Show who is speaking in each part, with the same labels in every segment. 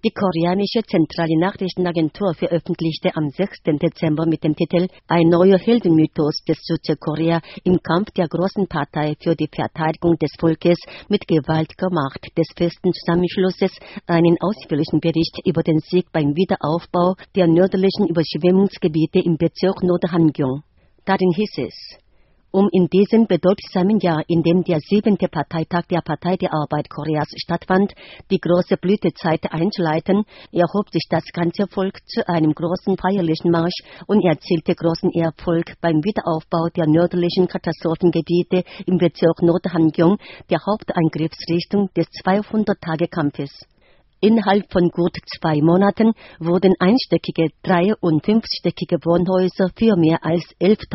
Speaker 1: Die koreanische zentrale Nachrichtenagentur veröffentlichte am 6. Dezember mit dem Titel Ein neuer Heldenmythos des Südkorea im Kampf der großen Partei für die Verteidigung des Volkes mit gewaltiger Macht des festen Zusammenschlusses einen ausführlichen Bericht über den Sieg beim Wiederaufbau der nördlichen Überschwemmungsgebiete im Bezirk Nordhamgyong. Darin hieß es: in diesem bedeutsamen Jahr, in dem der 7. Parteitag der Partei der Arbeit Koreas stattfand, die große Blütezeit einzuleiten, erhob sich das ganze Volk zu einem großen feierlichen Marsch und erzielte großen Erfolg beim Wiederaufbau der nördlichen Katastrophengebiete im Bezirk Nordhamgyong, der Hauptangriffsrichtung des 200-Tage-Kampfes. Innerhalb von gut 2 Monaten wurden einstöckige, 3- und 5-stöckige Wohnhäuser für mehr als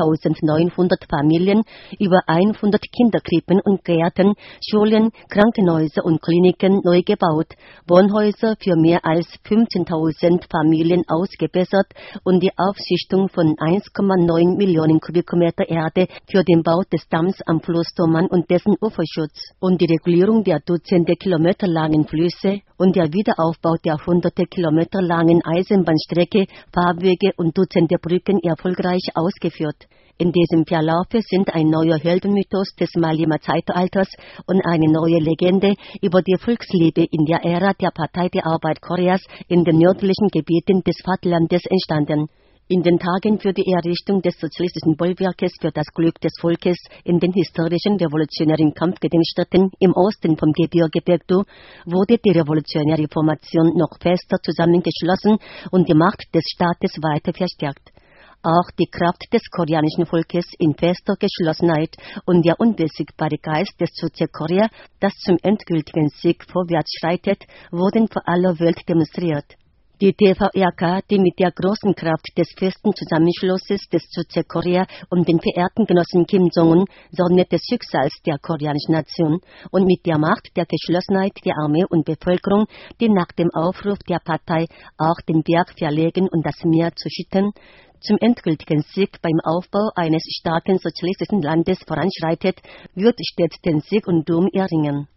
Speaker 1: 11.900 Familien, über 100 Kinderkrippen und Gärten, Schulen, Krankenhäuser und Kliniken neu gebaut, Wohnhäuser für mehr als 15.000 Familien ausgebessert und die Aufschichtung von 1,9 Millionen Kubikmeter Erde für den Bau des Damms am Fluss Toman und dessen Uferschutz und die Regulierung der Dutzende Kilometer langen Flüsse und der Wiederaufbau der hunderte Kilometer langen Eisenbahnstrecke, Fahrwege und Dutzende Brücken erfolgreich ausgeführt. In diesem Verlaufe sind ein neuer Heldenmythos des Malima-Zeitalters und eine neue Legende über die Volksliebe in der Ära der Partei der Arbeit Koreas in den nördlichen Gebieten des Vaterlandes entstanden. In den Tagen für die Errichtung des sozialistischen Bollwerkes für das Glück des Volkes in den historischen revolutionären Kampfgedenkstätten im Osten vom Gebirge Baekdu wurde die revolutionäre Formation noch fester zusammengeschlossen und die Macht des Staates weiter verstärkt. Auch die Kraft des koreanischen Volkes in fester Geschlossenheit und der unbesiegbare Geist des Südkorea, das zum endgültigen Sieg vorwärts schreitet, wurden vor aller Welt demonstriert. Die TVRK, die mit der großen Kraft des festen Zusammenschlusses des Südkorea und den verehrten Genossen Kim Jong-un, Sonne des Schicksals der koreanischen Nation, und mit der Macht der Geschlossenheit der Armee und Bevölkerung, die nach dem Aufruf der Partei auch den Berg verlegen und das Meer zu schütten, zum endgültigen Sieg beim Aufbau eines starken sozialistischen Landes voranschreitet, wird stets den Sieg und Ruhm erringen.